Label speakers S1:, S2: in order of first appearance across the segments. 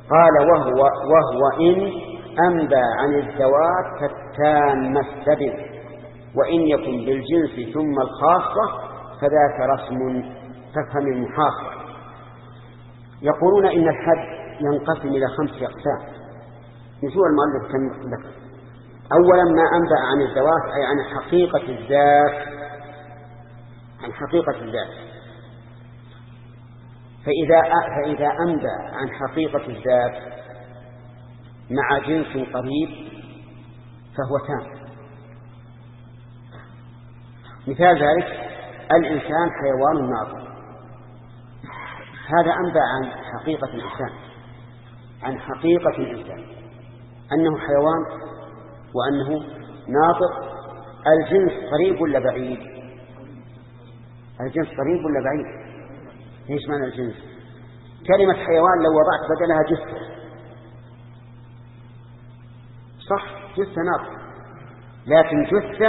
S1: قال وهو إن أنبى عن الذوات فالتام السبب، وإن يكن بالجنس ثم الخاصة فذاك رسم فافهم المحاصرة. يقولون إن الحد ينقسم إلى 5 أقسام. نشوف المؤلف كم ذكر. أولا ما أنبأ عن الذوات أي عن حقيقة الذات، عن حقيقة الذات. فإذا أنبأ عن حقيقة الذات مع جنس قريب فهو تام. مثال ذلك الإنسان حيوان ناطق، هذا أنبأ عن حقيقة الإنسان، عن حقيقة الإنسان أنه حيوان وأنه ناطق. الجنس قريب ولا بعيد؟ الجنس قريب ولا بعيد؟ ايش معنى الجنس؟ كلمة حيوان لو وضعت بدلها جثة، صح، جثة ناطق، لكن جثة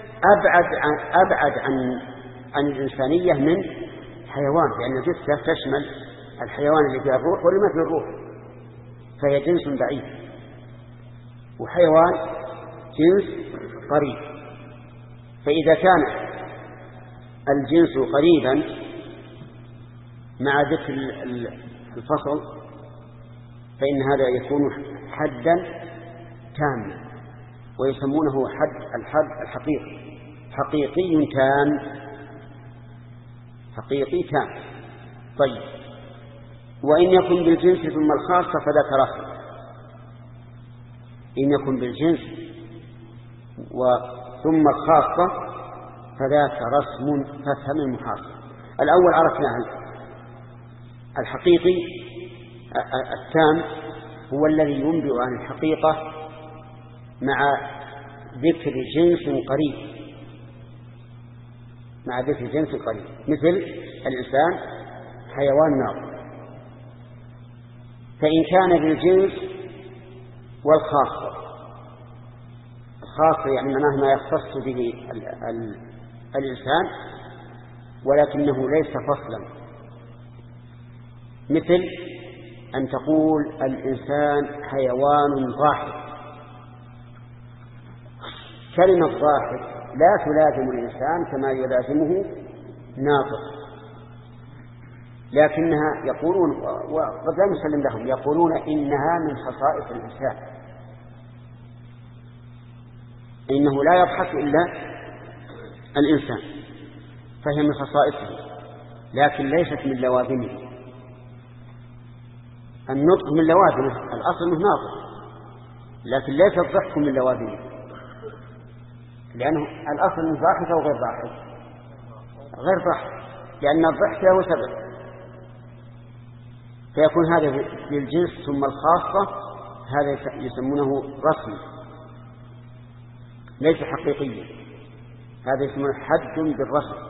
S1: أبعد عن الإنسانية من حيوان، لأن الجثة تشمل الحيوان اللي فيها الروح واللي ما فيه الروح، فهي جنس بعيد، وحيوان جنس قريب. فإذا كان الجنس قريبا مع ذكر الفصل فإن هذا يكون حدا تاما، ويسمونه الحد الحقيقي، حقيقي تام، حقيقي تام. طيب، وإن يكن بالجنس ثم الخاصة فذاك رسم. إن يكن بالجنس ثم الخاصة فذاك رسم فافهم المحاصر. الأول عرفناه، الحقيقي التام هو الذي ينبئ عن الحقيقة مع ذكر جنس قريب، مع ذكر جنس قريب، مثل الإنسان حيوان ناطق. فإن كان بالجنس والخاصة، الخاصة يعني معناه ما يختص به الإنسان ولكنه ليس فصلا، مثل أن تقول الإنسان حيوان ضاحك. كلمة ضاحك لا تلازم الإنسان كما يلازمه ناطق، لكنها يقولون، وقد لا نسلم لهم، يقولون إنها من خصائص الإنسان، إنه لا يضحك إلا الإنسان، فهي من خصائصه لكن ليست من لوازمه. النطق من لوازمه، الأصل أنه ناطق، لكن ليس الضحك من لوازمه، لأنه الأصل أنه ضاحك أو غير ضاحك، غير ضاحك، لأن الضحك له سبب. فيكون هذا للجنس ثم الخاصة، هذا يسمونه رسمي ليس حقيقيا، هذا يسمونه حد بالرسم.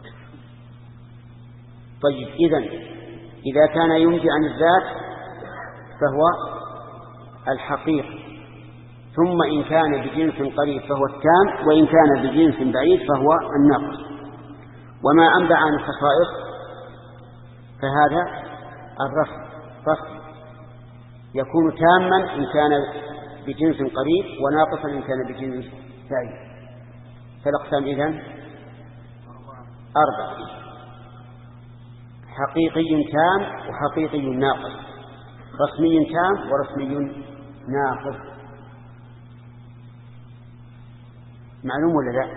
S1: طيب، إذا كان ينبئ عن الذات فهو الحقيقي، ثم إن كان بجنس قريب فهو التام، وإن كان بجنس بعيد فهو الناقص. وما أنبأ عن الخصائص فهذا الرسم يكون تاما إن كان بجنس قريب، وناقصا إن كان بجنس بعيد. فالأقسام إذن 4: حقيقي تام وحقيقي ناقص، رسمي تام ورسمي ناقص. معلوم ولا لا؟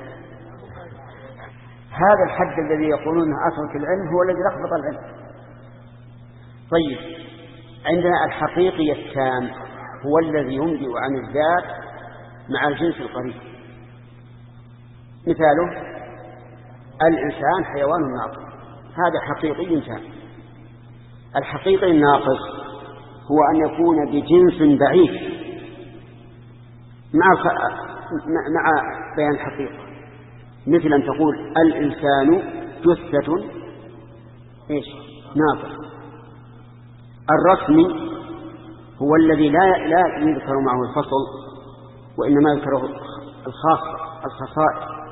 S1: هذا الحد الذي يقولون أترك العلم هو الذي لخبط العلم. طيب، عندنا الحقيقي التام هو الذي ينبئ عن الذات مع الجنس القريب. مثاله الإنسان حيوان ناطق، هذا حقيقي تام. الحقيقي الناقص هو أن يكون بجنس بعيد مع بيان الحقيقة، مثل أن تقول الإنسان جثة ناطق. الرسمي هو الذي لا يذكر معه الفصل، وإنما يذكره الخصائص.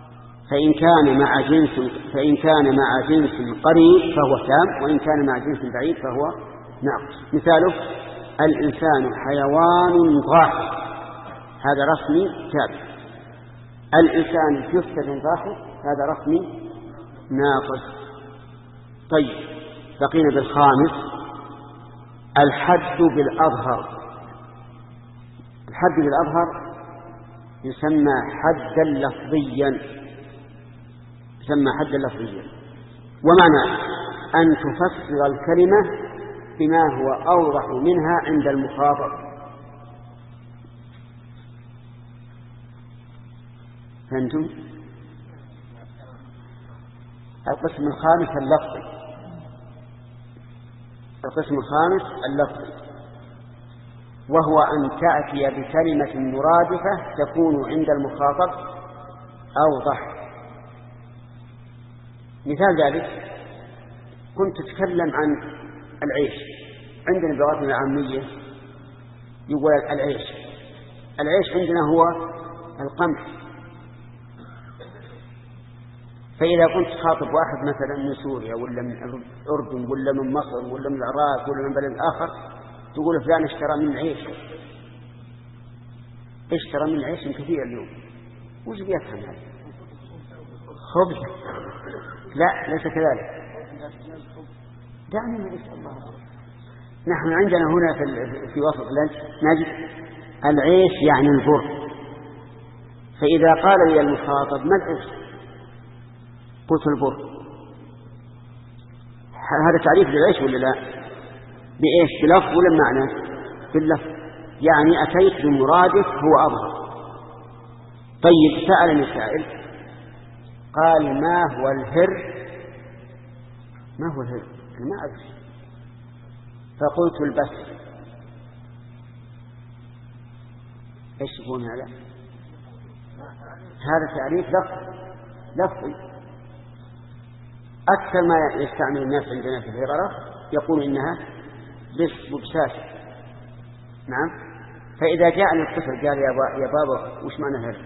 S1: فإن كان مع جنس قريب فهو تام، وإن كان مع جنس بعيد فهو ناقص. مثاله الإنسان حيوان ضاحك، هذا رسمي ثابت. الإنسان جثة ضاحك، هذا رسمي ناقص. طيب بقينا بالخامس، الحد بالأظهر. الحد بالأظهر يسمى حدا لفظيا، يسمى حدا لفظيا، ومعنى أن تفسر الكلمة بما هو أوضح منها عند المخاطب. فهمتم؟ القسم الخامس اللفظي. القسم الخامس اللفظي، وهو أن تأتي بكلمة مرادفة تكون عند المخاطب أوضح. مثال ذلك، كنت أتكلم عن العيش، عندنا بلغتنا العامية يقول العيش. العيش عندنا هو القمح. فإذا كنت خاطب واحد مثلا من سوريا ولا من الأردن ولا من مصر ولا من العراق ولا من بلد آخر، تقول فلان اشترى من عيش، اشترى من عيش كثير اليوم، وش بيفهم هذا؟ خبز؟ لا، ليس كذلك. دعني نسأل الله. نحن عندنا هنا في وسط اللنش نجد العيش يعني البر. فإذا قال لي المخاطب ما العيش؟ قلت البر. هذا تعريف للعيش ولا لا؟ بإيش؟ بلفظ ولا معنى؟ باللفظ، يعني أتيت بمرادف هو أظهر. طيب سألني سائل قال ما هو الهر؟ ما هو الهر؟ أنا ما أعرف. فقلت البس. إيش يكون هذا؟ هذا تعريف لفظي. أكثر ما يستعمل الناس عندنا في الهررة يقول إنها بساسة. نعم. فإذا جاءني الطفل قال يا بابا وش معنى هذا؟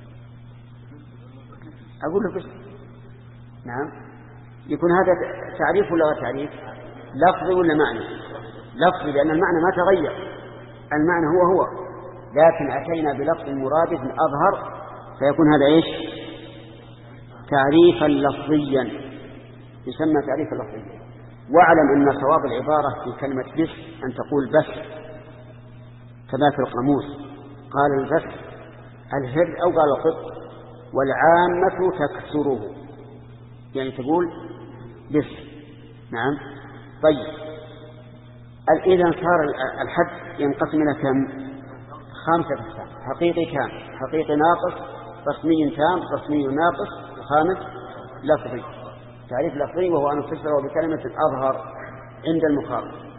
S1: أقول له بس. نعم. يكون هذا تعريف ولا غير تعريف؟ لفظي ولا معنى؟ لفظي، لأن المعنى ما تغير، المعنى هو لكن أتينا بلفظ مرادف أظهر، فيكون هذا إيش؟ تعريفا لفظيا، يسمى تعريفا لفظيا. واعلم أن صواب العبارة في كلمة بس أن تقول بس، كما في القاموس قال البس الهر أو قال القط، والعامة تكسره، يعني تقول بس. نعم. طيب إذا صار الحد ينقسم إلى كم؟ 5 أقسام: حقيقي كام، حقيقي ناقص، رسمي تام، رسمي ناقص، وخامس لفظي. تعريف لفظي وهو أن تفسره بكلمة أظهر عند المخاطب.